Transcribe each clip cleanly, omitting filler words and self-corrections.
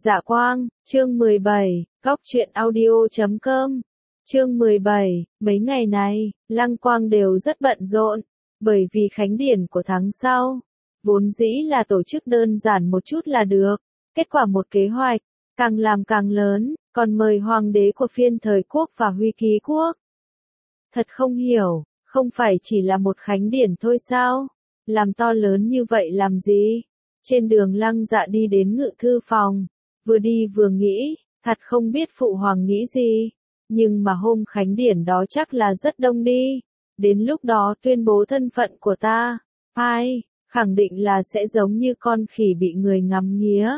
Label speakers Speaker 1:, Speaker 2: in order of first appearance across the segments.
Speaker 1: Dạ Quang, chương 17, Góc truyện audio.com. Chương 17, mấy ngày này, Lăng Quang đều rất bận rộn, bởi vì khánh điển của tháng sau, vốn dĩ là tổ chức đơn giản một chút là được, kết quả một kế hoạch, càng làm càng lớn, còn mời hoàng đế của phiên thời quốc và huy ký quốc. Thật không hiểu, không phải chỉ là một khánh điển thôi sao? Làm to lớn như vậy làm gì? Trên đường Lăng Dạ đi đến ngự thư phòng, vừa đi vừa nghĩ, thật không biết phụ hoàng nghĩ gì, nhưng mà hôm khánh điển đó chắc là rất đông đi, đến lúc đó tuyên bố thân phận của ta, khẳng định là sẽ giống như con khỉ bị người ngắm nghía.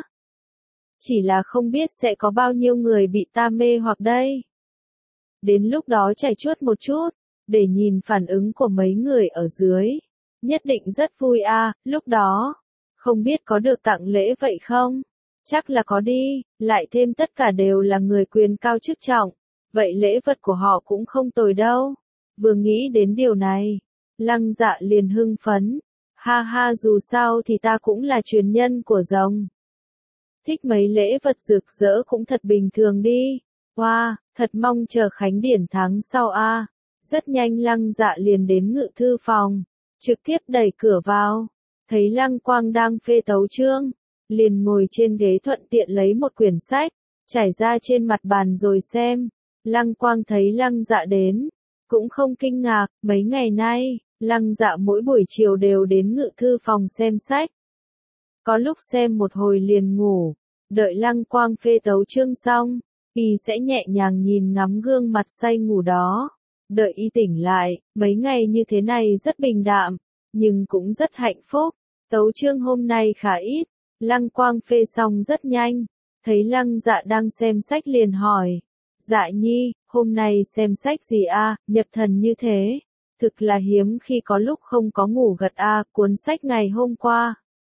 Speaker 1: Chỉ là không biết sẽ có bao nhiêu người bị ta mê hoặc đây. Đến lúc đó trải chuốt một chút, để nhìn phản ứng của mấy người ở dưới, nhất định rất vui lúc đó, không biết có được tặng lễ vậy không? Chắc là có đi, lại thêm tất cả đều là người quyền cao chức trọng, vậy lễ vật của họ cũng không tồi đâu. Vừa nghĩ đến điều này, Lăng Dạ liền hưng phấn, ha ha, dù sao thì ta cũng là truyền nhân của rồng. Thích mấy lễ vật rực rỡ cũng thật bình thường đi, thật mong chờ khánh điển tháng sau Rất nhanh Lăng Dạ liền đến ngự thư phòng, trực tiếp đẩy cửa vào, thấy Lăng Quang đang phê tấu chương, liền ngồi trên ghế thuận tiện lấy một quyển sách, trải ra trên mặt bàn rồi xem. Lăng Quang thấy Lăng Dạ đến, cũng không kinh ngạc, mấy ngày nay, Lăng Dạ mỗi buổi chiều đều đến ngự thư phòng xem sách. Có lúc xem một hồi liền ngủ, đợi Lăng Quang phê tấu chương xong, y sẽ nhẹ nhàng nhìn ngắm gương mặt say ngủ đó. Đợi y tỉnh lại, mấy ngày như thế này rất bình đạm, nhưng cũng rất hạnh phúc. Tấu chương hôm nay khá ít, Lăng Quang phê xong rất nhanh, thấy Lăng Dạ đang xem sách liền hỏi. Dạ nhi, hôm nay xem sách gì nhập thần như thế? Thực là hiếm khi có lúc không có ngủ gật cuốn sách ngày hôm qua.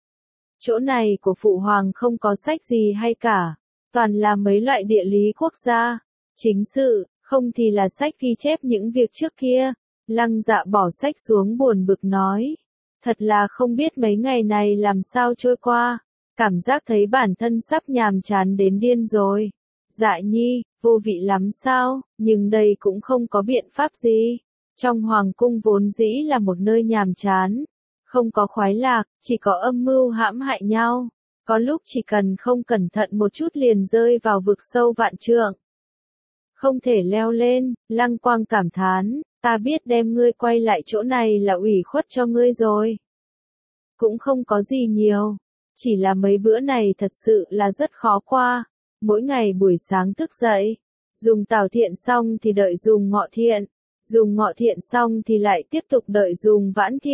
Speaker 1: Chỗ này của phụ hoàng không có sách gì hay cả, toàn là mấy loại địa lý quốc gia, chính sự, không thì là sách ghi chép những việc trước kia. Lăng Dạ bỏ sách xuống buồn bực nói. Thật là không biết mấy ngày này làm sao trôi qua, cảm giác thấy bản thân sắp nhàm chán đến điên rồi. Dạ nhi, vô vị lắm sao, nhưng đây cũng không có biện pháp gì. Trong hoàng cung vốn dĩ là một nơi nhàm chán, không có khoái lạc, chỉ có âm mưu hãm hại nhau. Có lúc chỉ cần không cẩn thận một chút liền rơi vào vực sâu vạn trượng. Không thể leo lên, Lăng Quang cảm thán, ta biết đem ngươi quay lại chỗ này là ủy khuất cho ngươi rồi. Cũng không có gì nhiều, chỉ là mấy bữa này thật sự là rất khó qua. Mỗi ngày buổi sáng thức dậy, dùng tào thiện xong thì đợi dùng ngọ thiện xong thì lại tiếp tục đợi dùng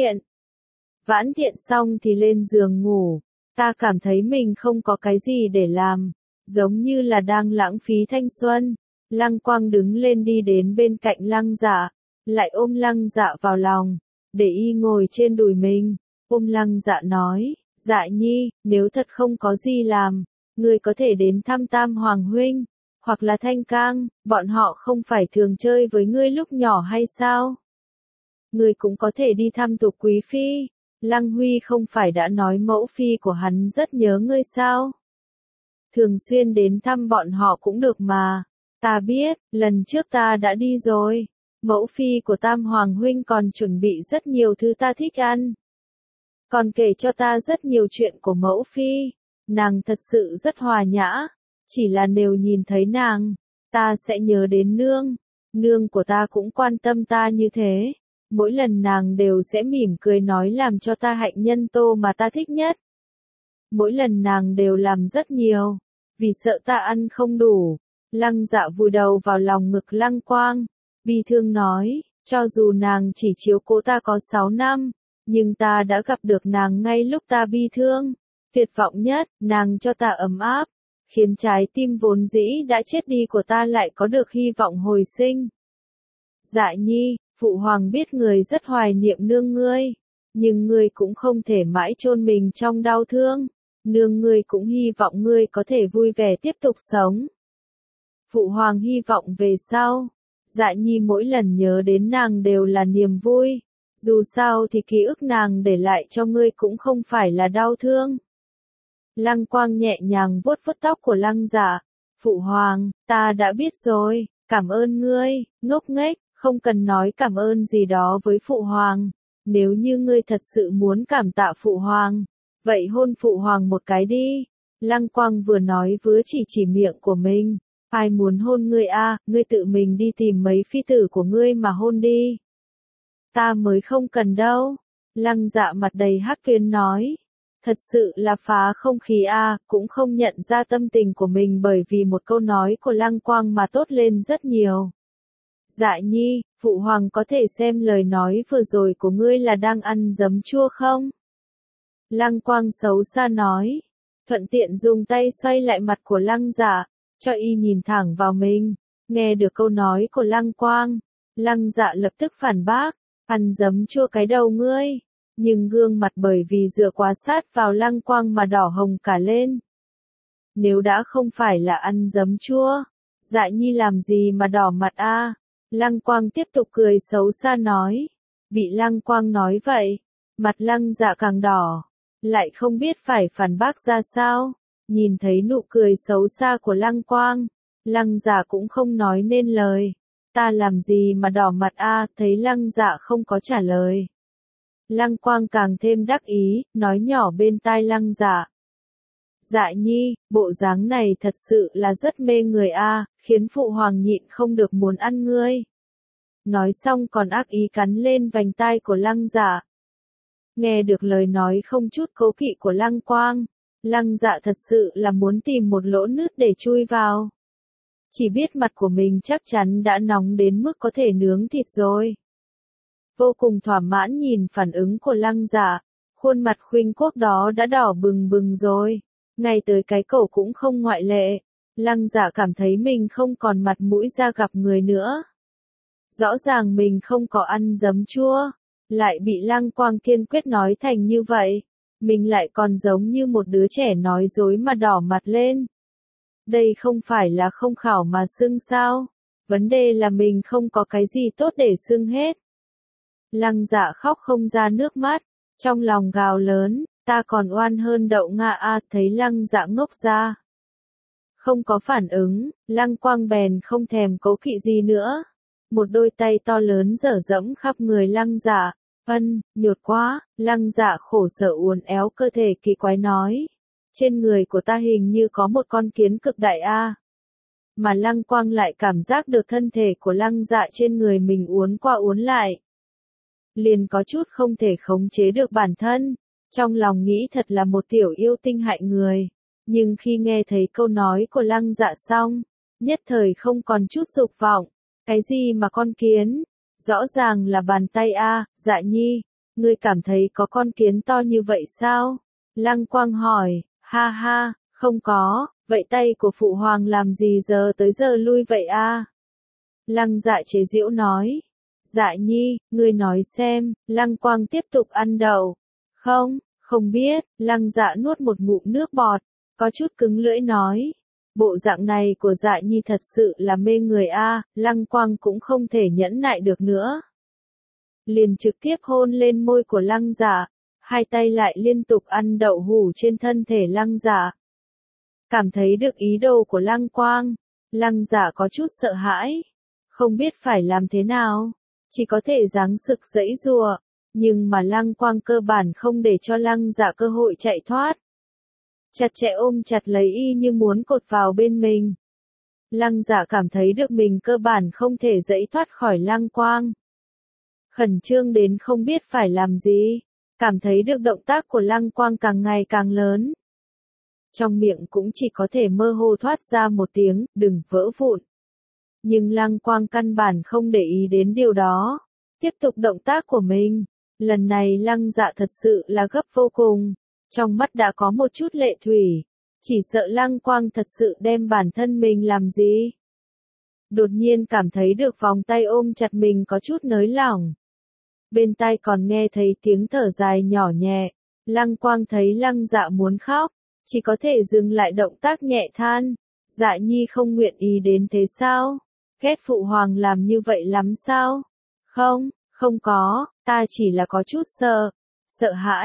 Speaker 1: vãn thiện xong thì lên giường ngủ. Ta cảm thấy mình không có cái gì để làm, giống như là đang lãng phí thanh xuân. Lăng Quang đứng lên đi đến bên cạnh Lăng Dạ, lại ôm Lăng Dạ vào lòng, để y ngồi trên đùi mình, ôm Lăng Dạ nói, Dạ nhi, nếu thật không có gì làm, ngươi có thể đến thăm Tam Hoàng huynh, hoặc là Thanh Cang, bọn họ không phải thường chơi với ngươi lúc nhỏ hay sao? Ngươi cũng có thể đi thăm Tục Quý Phi, Lăng Huy không phải đã nói mẫu phi của hắn rất nhớ ngươi sao? Thường xuyên đến thăm bọn họ cũng được mà. Ta biết, lần trước ta đã đi rồi. Mẫu phi của Tam Hoàng huynh còn chuẩn bị rất nhiều thứ ta thích ăn. Còn kể cho ta rất nhiều chuyện của mẫu phi. Nàng thật sự rất hòa nhã. Chỉ là nếu nhìn thấy nàng, ta sẽ nhớ đến nương. Nương của ta cũng quan tâm ta như thế. Mỗi lần nàng đều sẽ mỉm cười nói làm cho ta hạnh nhân tô mà ta thích nhất. Mỗi lần nàng đều làm rất nhiều, vì sợ ta ăn không đủ. Lăng Dạ vùi đầu vào lòng ngực Lăng Quang, bi thương nói, cho dù nàng chỉ chiếu cố ta có 6 năm, nhưng ta đã gặp được nàng ngay lúc ta bi thương, tuyệt vọng nhất, nàng cho ta ấm áp, khiến trái tim vốn dĩ đã chết đi của ta lại có được hy vọng hồi sinh. Dạ nhi, phụ hoàng biết người rất hoài niệm nương ngươi, nhưng ngươi cũng không thể mãi chôn mình trong đau thương, nương ngươi cũng hy vọng ngươi có thể vui vẻ tiếp tục sống. Phụ hoàng hy vọng về sau, Dạ nhi mỗi lần nhớ đến nàng đều là niềm vui, dù sao thì ký ức nàng để lại cho ngươi cũng không phải là đau thương. Lăng Quang nhẹ nhàng vuốt vuốt tóc của Lăng Dạ. Phụ hoàng, ta đã biết rồi, cảm ơn ngươi, ngốc nghếch, không cần nói cảm ơn gì đó với phụ hoàng. Nếu như ngươi thật sự muốn cảm tạ phụ hoàng, vậy hôn phụ hoàng một cái đi. Lăng Quang vừa nói vừa chỉ miệng của mình. Ai muốn hôn ngươi a, ngươi tự mình đi tìm mấy phi tử của ngươi mà hôn đi. Ta mới không cần đâu. Lăng Dạ mặt đầy hắc tuyến nói. Thật sự là phá không khí a, cũng không nhận ra tâm tình của mình bởi vì một câu nói của Lăng Quang mà tốt lên rất nhiều. Dạ nhi, phụ hoàng có thể xem lời nói vừa rồi của ngươi là đang ăn giấm chua không? Lăng Quang xấu xa nói. Thuận tiện dùng tay xoay lại mặt của Lăng Dạ, cho y nhìn thẳng vào mình. Nghe được câu nói của Lăng Quang, Lăng Dạ lập tức phản bác. Ăn giấm chua cái đầu ngươi. Nhưng gương mặt bởi vì dựa quá sát vào Lăng Quang mà đỏ hồng cả lên. Nếu đã không phải là ăn giấm chua, Dạ nhi làm gì mà đỏ mặt a? Lăng Quang tiếp tục cười xấu xa nói. Bị Lăng Quang nói vậy, mặt Lăng Dạ càng đỏ, lại không biết phải phản bác ra sao. Nhìn thấy nụ cười xấu xa của Lăng Quang, Lăng Dạ cũng không nói nên lời. Ta làm gì mà đỏ mặt a? Thấy Lăng Dạ không có trả lời, Lăng Quang càng thêm đắc ý, nói nhỏ bên tai Lăng Dạ. Dạ nhi, bộ dáng này thật sự là rất mê người a, khiến phụ hoàng nhịn không được muốn ăn ngươi. Nói xong còn ác ý cắn lên vành tai của Lăng Dạ. Nghe được lời nói không chút cố kỵ của Lăng Quang, Lăng Dạ thật sự là muốn tìm một lỗ nứt để chui vào. Chỉ biết mặt của mình chắc chắn đã nóng đến mức có thể nướng thịt rồi. Vô cùng thỏa mãn nhìn phản ứng của Lăng Dạ, khuôn mặt khuynh quốc đó đã đỏ bừng bừng rồi, ngay tới cái cổ cũng không ngoại lệ. Lăng Dạ cảm thấy mình không còn mặt mũi ra gặp người nữa. Rõ ràng mình không có ăn giấm chua, lại bị Lăng Quang kiên quyết nói thành như vậy, mình lại còn giống như một đứa trẻ nói dối mà đỏ mặt lên. Đây không phải là không khảo mà sưng sao? Vấn đề là mình không có cái gì tốt để sưng hết. Lăng Dạ khóc không ra nước mắt, trong lòng gào lớn, ta còn oan hơn đậu ngạ a. Thấy Lăng Dạ ngốc ra, không có phản ứng, Lăng Quang bèn không thèm cố kỵ gì nữa. Một đôi tay to lớn dở dẫm khắp người Lăng Dạ. Nhột quá. Lăng Dạ khổ sở uốn éo cơ thể kỳ quái nói. Trên người của ta hình như có một con kiến cực đại a. Mà Lăng Quang lại cảm giác được thân thể của Lăng Dạ trên người mình uốn qua uốn lại. Liền có chút không thể khống chế được bản thân. Trong lòng nghĩ thật là một tiểu yêu tinh hại người. Nhưng khi nghe thấy câu nói của Lăng Dạ xong, nhất thời không còn chút dục vọng. Cái gì mà con kiến? Rõ ràng là bàn tay a. Dạ nhi, ngươi cảm thấy có con kiến to như vậy sao? Lăng Quang hỏi. Ha ha, không có, vậy tay của phụ hoàng làm gì giờ tới giờ lui vậy a? Lăng Dạ chế giễu nói. Dạ nhi, ngươi nói xem. Lăng Quang tiếp tục ăn đậu. Không biết. Lăng Dạ nuốt một ngụm nước bọt, có chút cứng lưỡi nói. Bộ dạng này của Dạ nhi thật sự là mê người a. Lăng Quang cũng không thể nhẫn nại được nữa, liền trực tiếp hôn lên môi của Lăng Dạ, hai tay lại liên tục ăn đậu hủ trên thân thể Lăng Dạ. Cảm thấy được ý đồ của Lăng Quang, Lăng Dạ có chút sợ hãi, không biết phải làm thế nào, chỉ có thể giáng sực giãy giụa, nhưng mà Lăng Quang cơ bản không để cho Lăng Dạ cơ hội chạy thoát. Chặt chẽ ôm chặt lấy y như muốn cột vào bên mình. Lăng Dạ cảm thấy được mình cơ bản không thể giãy thoát khỏi Lăng Quang. Khẩn trương đến không biết phải làm gì, cảm thấy được động tác của Lăng Quang càng ngày càng lớn. Trong miệng cũng chỉ có thể mơ hồ thoát ra một tiếng, đừng vỡ vụn. Nhưng Lăng Quang căn bản không để ý đến điều đó, tiếp tục động tác của mình. Lần này Lăng Dạ thật sự là gấp vô cùng, trong mắt đã có một chút lệ thủy, chỉ sợ Lăng Quang thật sự đem bản thân mình làm gì. Đột nhiên cảm thấy được vòng tay ôm chặt mình có chút nới lỏng. Bên tai còn nghe thấy tiếng thở dài nhỏ nhẹ, Lăng Quang thấy Lăng Dạ muốn khóc, chỉ có thể dừng lại động tác nhẹ than. Dạ nhi không nguyện ý đến thế sao? Ghét phụ hoàng làm như vậy lắm sao? Không có, ta chỉ là có chút sợ hãi.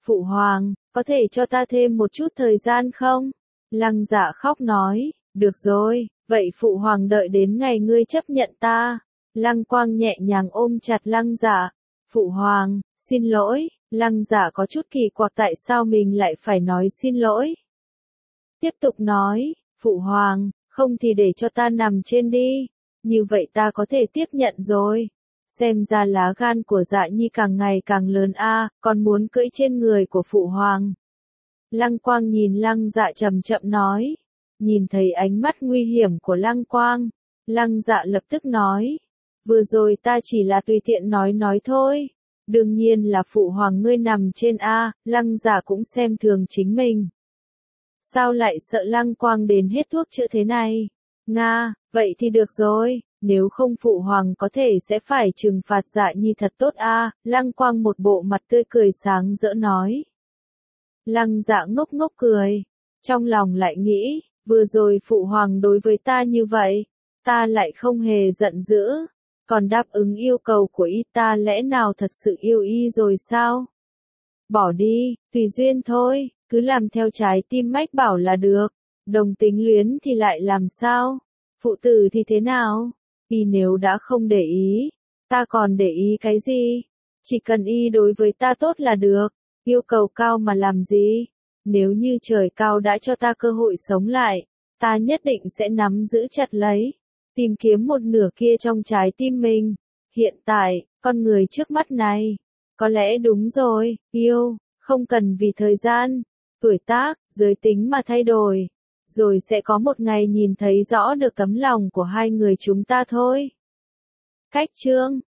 Speaker 1: Phụ hoàng, có thể cho ta thêm một chút thời gian không? Lăng Dạ khóc nói, được rồi, vậy phụ hoàng đợi đến ngày ngươi chấp nhận ta. Lăng Quang nhẹ nhàng ôm chặt Lăng Dạ. Phụ hoàng, xin lỗi. Lăng Dạ có chút kỳ quặc tại sao mình lại phải nói xin lỗi. Tiếp tục nói, phụ hoàng, không thì để cho ta nằm trên đi. Như vậy ta có thể tiếp nhận rồi. Xem ra lá gan của Dạ Nhi càng ngày càng lớn a, còn muốn cưỡi trên người của phụ hoàng. Lăng Quang nhìn Lăng Dạ chậm chậm nói. Nhìn thấy ánh mắt nguy hiểm của Lăng Quang, Lăng Dạ lập tức nói. Vừa rồi ta chỉ là tùy tiện nói thôi. Đương nhiên là phụ hoàng ngươi nằm trên a, Lăng Dạ cũng xem thường chính mình. Sao lại sợ Lăng Quang đến hết thuốc chữa thế này? Nga, vậy thì được rồi, nếu không phụ hoàng có thể sẽ phải trừng phạt Dạ Nhi thật tốt a. Lăng Quang một bộ mặt tươi cười sáng rỡ nói. Lăng Dạ ngốc ngốc cười, trong lòng lại nghĩ, vừa rồi phụ hoàng đối với ta như vậy, ta lại không hề giận dữ, còn đáp ứng yêu cầu của y, ta lẽ nào thật sự yêu y rồi sao? Bỏ đi, tùy duyên thôi, cứ làm theo trái tim mách bảo là được, đồng tính luyến thì lại làm sao? Phụ tử thì thế nào? Y nếu đã không để ý, ta còn để ý cái gì? Chỉ cần y đối với ta tốt là được, yêu cầu cao mà làm gì? Nếu như trời cao đã cho ta cơ hội sống lại, ta nhất định sẽ nắm giữ chặt lấy, tìm kiếm một nửa kia trong trái tim mình. Hiện tại, con người trước mắt này, có lẽ đúng rồi, yêu, không cần vì thời gian, tuổi tác, giới tính mà thay đổi, rồi sẽ có một ngày nhìn thấy rõ được tấm lòng của hai người chúng ta thôi. Cách chương